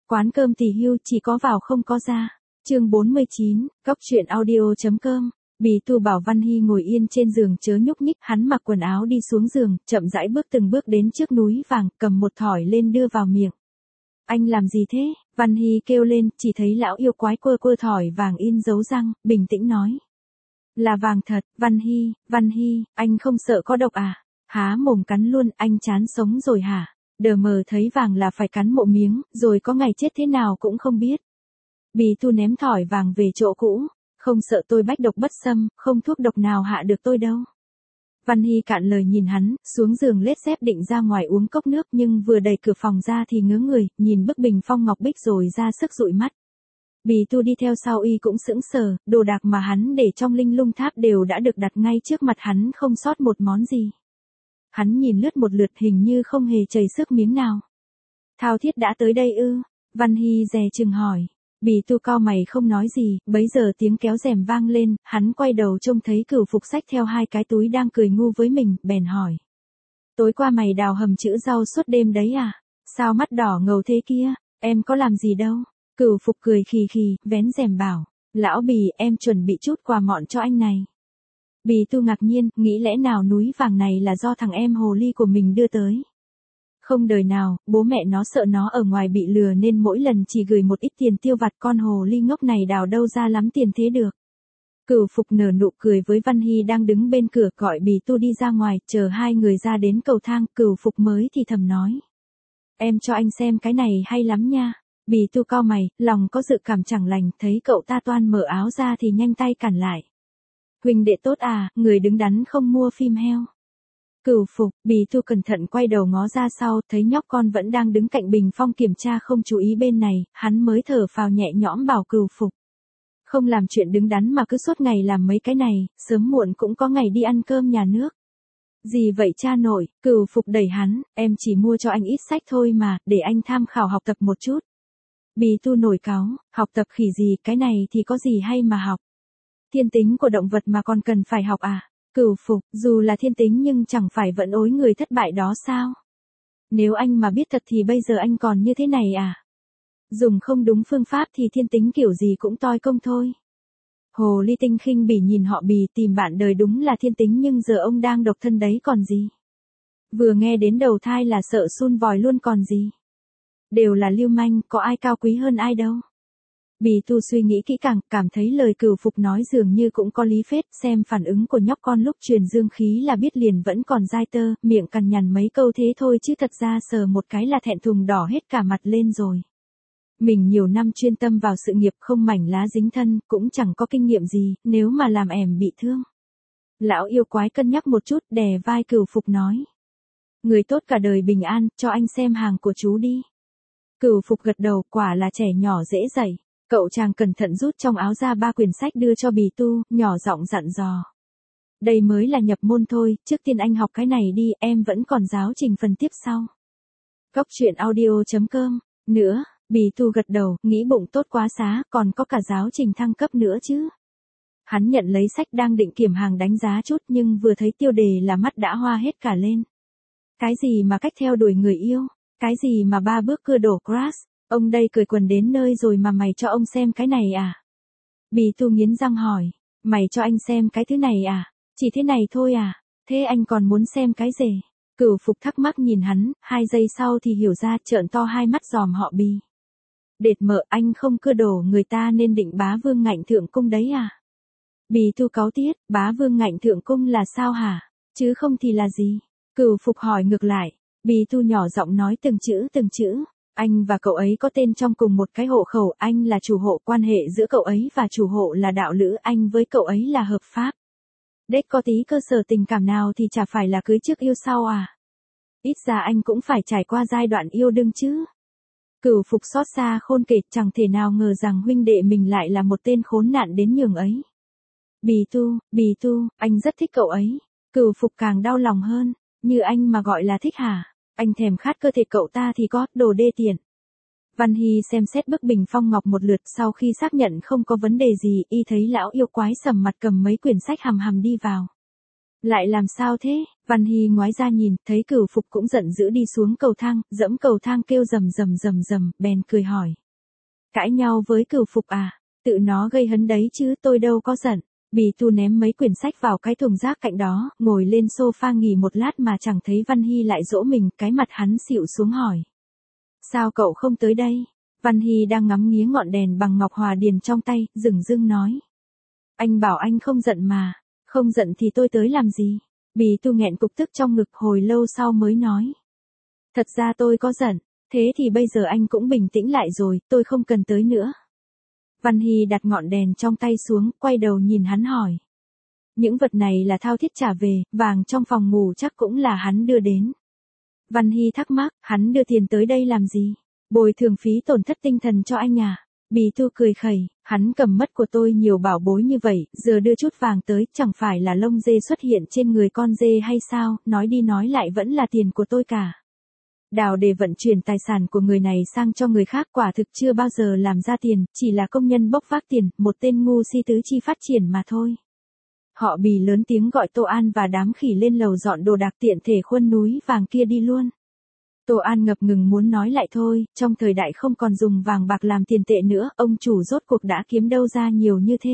Quán cơm Tỳ Hưu chỉ có vào không có ra. Chương 49, Cóc truyện audio.com. Bì Tu bảo Văn Hy ngồi yên trên giường chớ nhúc nhích, hắn mặc quần áo đi xuống giường, chậm rãi bước từng bước đến trước núi vàng, cầm một thỏi lên đưa vào miệng. Anh làm gì thế? Văn Hy kêu lên, chỉ thấy lão yêu quái quơ quơ thỏi vàng in dấu răng, bình tĩnh nói. Là vàng thật, Văn Hy, anh không sợ có độc à? Há mồm cắn luôn, anh chán sống rồi hả? Đờ mờ thấy vàng là phải cắn một miếng, rồi có ngày chết thế nào cũng không biết. Bì Tu ném thỏi vàng về chỗ cũ, không sợ tôi bách độc bất xâm, không thuốc độc nào hạ được tôi đâu. Văn Hy cạn lời nhìn hắn, xuống giường lết dép định ra ngoài uống cốc nước nhưng vừa đẩy cửa phòng ra thì ngớ người, nhìn bức bình phong ngọc bích rồi ra sức dụi mắt. Bì Tu đi theo sau y cũng sững sờ, đồ đạc mà hắn để trong linh lung tháp đều đã được đặt ngay trước mặt hắn không sót một món gì. Hắn nhìn lướt một lượt hình như không hề chảy xước miếng nào. Thao Thiết đã tới đây ư? Văn Hy dè chừng hỏi. Bì Tu cau mày không nói gì, bấy giờ tiếng kéo rèm vang lên, hắn quay đầu trông thấy Cửu Phục xách theo hai cái túi đang cười ngu với mình, bèn hỏi. Tối qua mày đào hầm chữ rau suốt đêm đấy à? Sao mắt đỏ ngầu thế kia? Em có làm gì đâu? Cửu Phục cười khì khì, vén rèm bảo. Lão Bì, em chuẩn bị chút quà mọn cho anh này. Bì Tu ngạc nhiên, nghĩ lẽ nào núi vàng này là do thằng em hồ ly của mình đưa tới. Không đời nào, bố mẹ nó sợ nó ở ngoài bị lừa nên mỗi lần chỉ gửi một ít tiền tiêu vặt, con hồ ly ngốc này đào đâu ra lắm tiền thế được. Cửu Phục nở nụ cười với Văn Hy đang đứng bên cửa, gọi Bì Tu đi ra ngoài, chờ hai người ra đến cầu thang, Cửu Phục mới thì thầm nói. Em cho anh xem cái này hay lắm nha. Bì Tu cau mày, lòng có dự cảm chẳng lành, thấy cậu ta toan mở áo ra thì nhanh tay cản lại. Huynh đệ tốt à, người đứng đắn không mua phim heo. Cửu Phục, Bì Tu cẩn thận quay đầu ngó ra sau, thấy nhóc con vẫn đang đứng cạnh bình phong kiểm tra không chú ý bên này, hắn mới thở phào nhẹ nhõm bảo Cửu Phục. Không làm chuyện đứng đắn mà cứ suốt ngày làm mấy cái này, sớm muộn cũng có ngày đi ăn cơm nhà nước. Gì vậy cha nội? Cửu Phục đẩy hắn, em chỉ mua cho anh ít sách thôi mà, để anh tham khảo học tập một chút. Bì Tu nổi cáu, học tập khỉ gì, cái này thì có gì hay mà học. Thiên tính của động vật mà còn cần phải học à? Cửu Phục, dù là thiên tính nhưng chẳng phải vẫn ối người thất bại đó sao? Nếu anh mà biết thật thì bây giờ anh còn như thế này à? Dùng không đúng phương pháp thì thiên tính kiểu gì cũng toi công thôi. Hồ ly tinh khinh bỉ nhìn họ Bì, tìm bạn đời đúng là thiên tính nhưng giờ ông đang độc thân đấy còn gì. Vừa nghe đến đầu thai là sợ sun vòi luôn còn gì. Đều là lưu manh, có ai cao quý hơn ai đâu. Bì Tu suy nghĩ kỹ càng, cảm thấy lời Cửu Phục nói dường như cũng có lý phết, xem phản ứng của nhóc con lúc truyền dương khí là biết liền vẫn còn dai tơ, miệng cằn nhằn mấy câu thế thôi chứ thật ra sờ một cái là thẹn thùng đỏ hết cả mặt lên rồi. Mình nhiều năm chuyên tâm vào sự nghiệp không mảnh lá dính thân, cũng chẳng có kinh nghiệm gì, nếu mà làm ẻm bị thương. Lão yêu quái cân nhắc một chút, đè vai Cửu Phục nói. Người tốt cả đời bình an, cho anh xem hàng của chú đi. Cửu Phục gật đầu, quả là trẻ nhỏ dễ dạy. Cậu chàng cẩn thận rút trong áo ra 3 quyển sách đưa cho Bì Tu, nhỏ giọng dặn dò. Đây mới là nhập môn thôi, trước tiên anh học cái này đi, em vẫn còn giáo trình phần tiếp sau. Cóc truyện audio.com. Nữa, Bì Tu gật đầu, nghĩ bụng tốt quá xá, còn có cả giáo trình thăng cấp nữa chứ. Hắn nhận lấy sách đang định kiểm hàng đánh giá chút nhưng vừa thấy tiêu đề là mắt đã hoa hết cả lên. Cái gì mà cách theo đuổi người yêu, cái gì mà 3 bước cưa đổ crush. Ông đây cởi quần đến nơi rồi mà mày cho ông xem cái này à? Bì Tu nghiến răng hỏi, mày cho anh xem cái thứ này à? Chỉ thế này thôi à? Thế anh còn muốn xem cái gì? Cửu Phục thắc mắc nhìn hắn, 2 giây sau thì hiểu ra, trợn to hai mắt dòm họ Bì. Đệt mợ, anh không cưa đổ người ta nên định bá vương ngạnh thượng cung đấy à? Bì Tu cáu tiết, bá vương ngạnh thượng cung là sao hả? Chứ không thì là gì? Cửu Phục hỏi ngược lại. Bì Tu nhỏ giọng nói từng chữ. Anh và cậu ấy có tên trong cùng một cái hộ khẩu, anh là chủ hộ, quan hệ giữa cậu ấy và chủ hộ là đạo lữ, anh với cậu ấy là hợp pháp. Đếch có tí cơ sở tình cảm nào thì chả phải là cưới trước yêu sau à? Ít ra anh cũng phải trải qua giai đoạn yêu đương chứ. Cửu Phục xót xa khôn kể, chẳng thể nào ngờ rằng huynh đệ mình lại là một tên khốn nạn đến nhường ấy. Bì Tu, anh rất thích cậu ấy. Cửu Phục càng đau lòng hơn, như anh mà gọi là thích hả? Anh thèm khát cơ thể cậu ta thì có, đồ đê tiện. Văn Hy xem xét bức bình phong ngọc một lượt, sau khi xác nhận không có vấn đề gì, y thấy lão yêu quái sầm mặt cầm mấy quyển sách hằm hằm đi vào. Lại làm sao thế? Văn Hy ngoái ra nhìn, thấy Cửu Phục cũng giận dữ đi xuống cầu thang, dẫm cầu thang kêu rầm rầm rầm rầm, bèn cười hỏi. Cãi nhau với Cửu Phục à? Tự nó gây hấn đấy chứ, tôi đâu có giận. Bì Tu ném mấy quyển sách vào cái thùng rác cạnh đó, ngồi lên sofa nghỉ một lát mà chẳng thấy Văn Hy lại dỗ mình, cái mặt hắn xịu xuống hỏi. Sao cậu không tới đây? Văn Hy đang ngắm nghía ngọn đèn bằng ngọc hòa điền trong tay, dửng dưng nói. Anh bảo anh không giận mà, không giận thì tôi tới làm gì? Bì Tu nghẹn cục tức trong ngực hồi lâu sau mới nói. Thật ra tôi có giận, thế thì bây giờ anh cũng bình tĩnh lại rồi, tôi không cần tới nữa. Văn Hy đặt ngọn đèn trong tay xuống, quay đầu nhìn hắn hỏi. Những vật này là Thao Thiết trả về, vàng trong phòng ngủ chắc cũng là hắn đưa đến. Văn Hy thắc mắc, hắn đưa tiền tới đây làm gì? Bồi thường phí tổn thất tinh thần cho anh à? Bì Tu cười khẩy, hắn cầm mất của tôi nhiều bảo bối như vậy, giờ đưa chút vàng tới, chẳng phải là lông dê xuất hiện trên người con dê hay sao, nói đi nói lại vẫn là tiền của tôi cả. Đào để vận chuyển tài sản của người này sang cho người khác quả thực chưa bao giờ làm ra tiền, chỉ là công nhân bốc vác tiền, một tên ngu si tứ chi phát triển mà thôi. Họ Bì lớn tiếng gọi Tô An và đám khỉ lên lầu dọn đồ đạc tiện thể khuân núi vàng kia đi luôn. Tô An ngập ngừng muốn nói lại thôi, trong thời đại không còn dùng vàng bạc làm tiền tệ nữa, ông chủ rốt cuộc đã kiếm đâu ra nhiều như thế.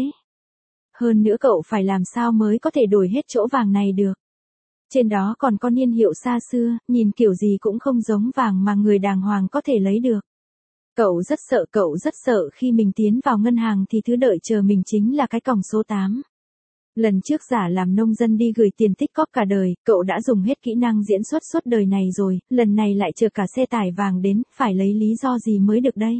Hơn nữa cậu phải làm sao mới có thể đổi hết chỗ vàng này được. Trên đó còn có niên hiệu xa xưa, nhìn kiểu gì cũng không giống vàng mà người đàng hoàng có thể lấy được. Cậu rất sợ khi mình tiến vào ngân hàng thì thứ đợi chờ mình chính là cái còng số 8. Lần trước giả làm nông dân đi gửi tiền tích cóp cả đời, cậu đã dùng hết kỹ năng diễn xuất suốt đời này rồi, lần này lại chờ cả xe tải vàng đến, phải lấy lý do gì mới được đây?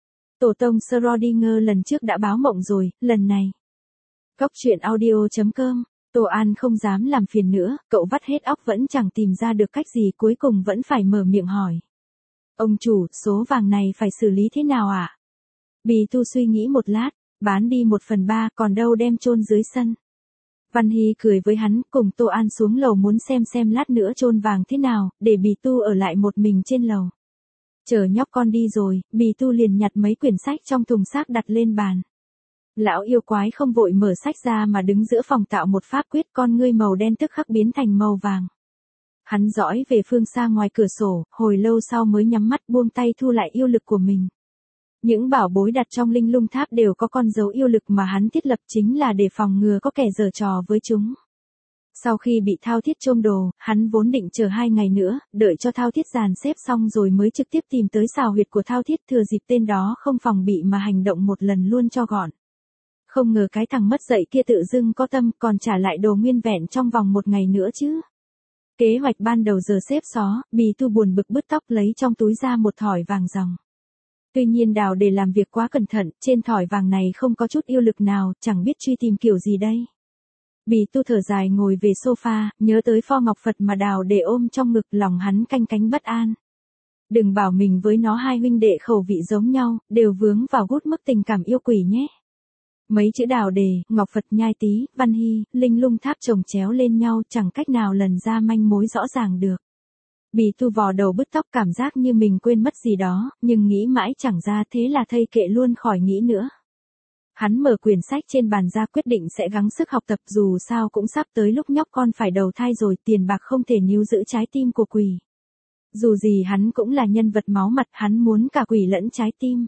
Tổ tông Schrödinger lần trước đã báo mộng rồi, lần này. Cóc truyện audio.com. Tô An không dám làm phiền nữa, cậu vắt hết óc vẫn chẳng tìm ra được cách gì, cuối cùng vẫn phải mở miệng hỏi. Ông chủ, số vàng này phải xử lý thế nào ạ? Bì Tu suy nghĩ một lát, bán đi 1/3, còn đâu đem chôn dưới sân. Văn Hy cười với hắn, cùng Tô An xuống lầu muốn xem lát nữa chôn vàng thế nào, để Bì Tu ở lại một mình trên lầu. Chờ nhóc con đi rồi, Bì Tu liền nhặt mấy quyển sách trong thùng xác đặt lên bàn. Lão yêu quái không vội mở sách ra mà đứng giữa phòng tạo một pháp quyết, con ngươi màu đen tức khắc biến thành màu vàng. Hắn dõi về phương xa ngoài cửa sổ, hồi lâu sau mới nhắm mắt buông tay thu lại yêu lực của mình. Những bảo bối đặt trong linh lung tháp đều có con dấu yêu lực mà hắn thiết lập chính là để phòng ngừa có kẻ giở trò với chúng. Sau khi bị Thao Thiết trôm đồ, hắn vốn định chờ 2 ngày nữa, đợi cho Thao Thiết dàn xếp xong rồi mới trực tiếp tìm tới xào huyệt của Thao Thiết, thừa dịp tên đó không phòng bị mà hành động một lần luôn cho gọn. Không ngờ cái thằng mất dạy kia tự dưng có tâm còn trả lại đồ nguyên vẹn trong vòng 1 ngày nữa chứ. Kế hoạch ban đầu giờ xếp xó, Bì Tu buồn bực bứt tóc lấy trong túi ra một thỏi vàng ròng. Tuy nhiên Đào để làm việc quá cẩn thận, trên thỏi vàng này không có chút yêu lực nào, chẳng biết truy tìm kiểu gì đây. Bì Tu thở dài ngồi về sofa, nhớ tới pho ngọc Phật mà Đào để ôm trong ngực, lòng hắn canh cánh bất an. Đừng bảo mình với nó hai huynh đệ khẩu vị giống nhau, đều vướng vào gút mắc tình cảm yêu quỷ nhé. Mấy chữ Đào đề, ngọc Phật, Nhai Tý, Văn Hy, linh lung tháp chồng chéo lên nhau, chẳng cách nào lần ra manh mối rõ ràng được. Bì Tu vò đầu bứt tóc, cảm giác như mình quên mất gì đó, nhưng nghĩ mãi chẳng ra, thế là thây kệ luôn khỏi nghĩ nữa. Hắn mở quyển sách trên bàn ra, quyết định sẽ gắng sức học tập, dù sao cũng sắp tới lúc nhóc con phải đầu thai rồi, tiền bạc không thể níu giữ trái tim của quỷ. Dù gì hắn cũng là nhân vật máu mặt, hắn muốn cả quỷ lẫn trái tim.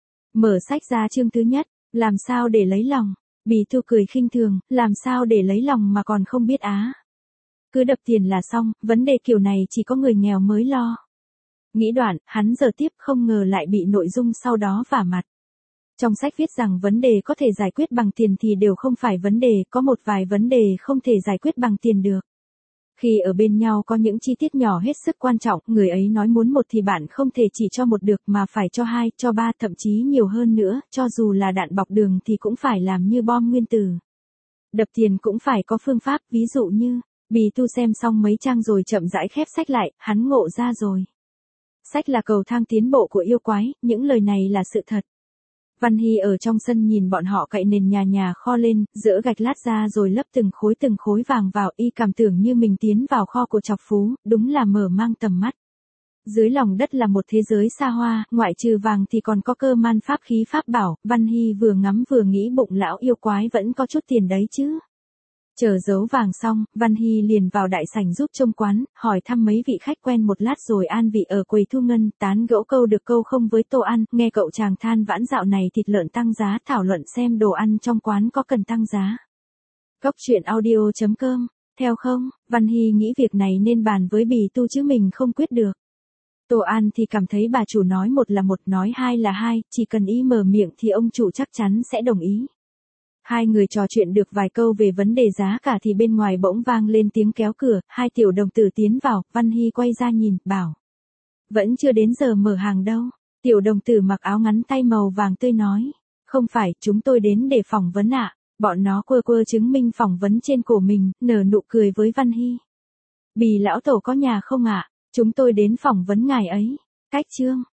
Mở sách ra chương thứ nhất, làm sao để lấy lòng. Bì Tu cười khinh thường, làm sao để lấy lòng mà còn không biết á. Cứ đập tiền là xong, vấn đề kiểu này chỉ có người nghèo mới lo. Nghĩ đoạn, hắn giờ tiếp không ngờ lại bị nội dung sau đó vả mặt. Trong sách viết rằng vấn đề có thể giải quyết bằng tiền thì đều không phải vấn đề, có một vài vấn đề không thể giải quyết bằng tiền được. Khi ở bên nhau có những chi tiết nhỏ hết sức quan trọng, người ấy nói muốn một thì bạn không thể chỉ cho một được mà phải cho 2, cho 3, thậm chí nhiều hơn nữa, cho dù là đạn bọc đường thì cũng phải làm như bom nguyên tử. Đập tiền cũng phải có phương pháp, ví dụ như, Bì Tu xem xong mấy trang rồi chậm rãi khép sách lại, hắn ngộ ra rồi. Sách là cầu thang tiến bộ của yêu quái, những lời này là sự thật. Văn Hy ở trong sân nhìn bọn họ cậy nền nhà kho lên, dỡ gạch lát ra rồi lấp từng khối vàng vào, y cảm tưởng như mình tiến vào kho của Trọc Phú, đúng là mở mang tầm mắt. Dưới lòng đất là một thế giới xa hoa, ngoại trừ vàng thì còn có cơ man pháp khí pháp bảo, Văn Hy vừa ngắm vừa nghĩ bụng lão yêu quái vẫn có chút tiền đấy chứ. Chờ giấu vàng xong, Văn Hy liền vào đại sảnh giúp trông quán, hỏi thăm mấy vị khách quen một lát rồi an vị ở quầy thu ngân, tán gẫu câu được câu không với tô ăn, nghe cậu chàng than vãn dạo này thịt lợn tăng giá, thảo luận xem đồ ăn trong quán có cần tăng giá. Cốc truyện audio.com, theo không, Văn Hy nghĩ việc này nên bàn với Bì Tu chứ mình không quyết được. Tô An thì cảm thấy bà chủ nói một là một, nói hai là hai, chỉ cần ý mở miệng thì ông chủ chắc chắn sẽ đồng ý. Hai người trò chuyện được vài câu về vấn đề giá cả thì bên ngoài bỗng vang lên tiếng kéo cửa, hai tiểu đồng tử tiến vào, Văn Hy quay ra nhìn, bảo. Vẫn chưa đến giờ mở hàng đâu. Tiểu đồng tử mặc áo ngắn tay màu vàng tươi nói. Không phải, chúng tôi đến để phỏng vấn ạ. Bọn nó quơ quơ chứng minh phỏng vấn trên cổ mình, nở nụ cười với Văn Hy. Bì lão tổ có nhà không ạ? Chúng tôi đến phỏng vấn ngài ấy. Cách chương.